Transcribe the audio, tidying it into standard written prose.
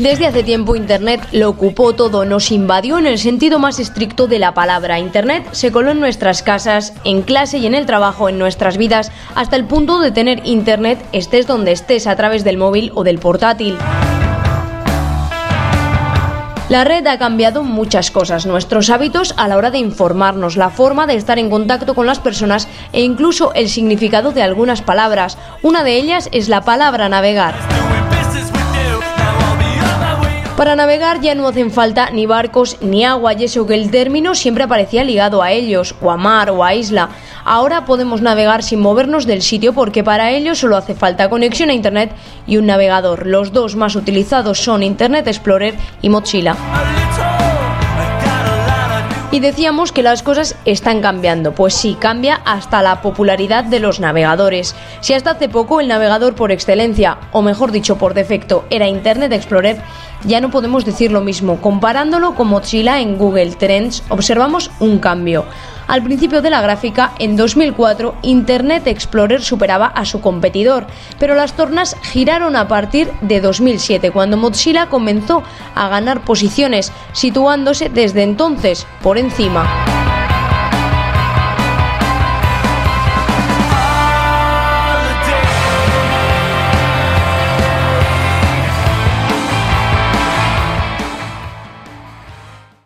Desde hace tiempo Internet lo ocupó todo, nos invadió en el sentido más estricto de la palabra. Internet se coló en nuestras casas, en clase y en el trabajo, en nuestras vidas, hasta el punto de tener Internet estés donde estés, a través del móvil o del portátil. La red ha cambiado muchas cosas, nuestros hábitos a la hora de informarnos, la forma de estar en contacto con las personas e incluso el significado de algunas palabras. Una de ellas es la palabra navegar. Para navegar ya no hacen falta ni barcos ni agua, y eso que el término siempre aparecía ligado a ellos, o a mar o a isla. Ahora podemos navegar sin movernos del sitio porque para ello solo hace falta conexión a Internet y un navegador. Los dos más utilizados son Internet Explorer y Mozilla. Y decíamos que las cosas están cambiando. Pues sí, cambia hasta la popularidad de los navegadores. Si hasta hace poco el navegador por excelencia, o mejor dicho por defecto, era Internet Explorer, ya no podemos decir lo mismo. Comparándolo con Mozilla en Google Trends, observamos un cambio. Al principio de la gráfica, en 2004, Internet Explorer superaba a su competidor, pero las tornas giraron a partir de 2007, cuando Mozilla comenzó a ganar posiciones, situándose desde entonces por encima.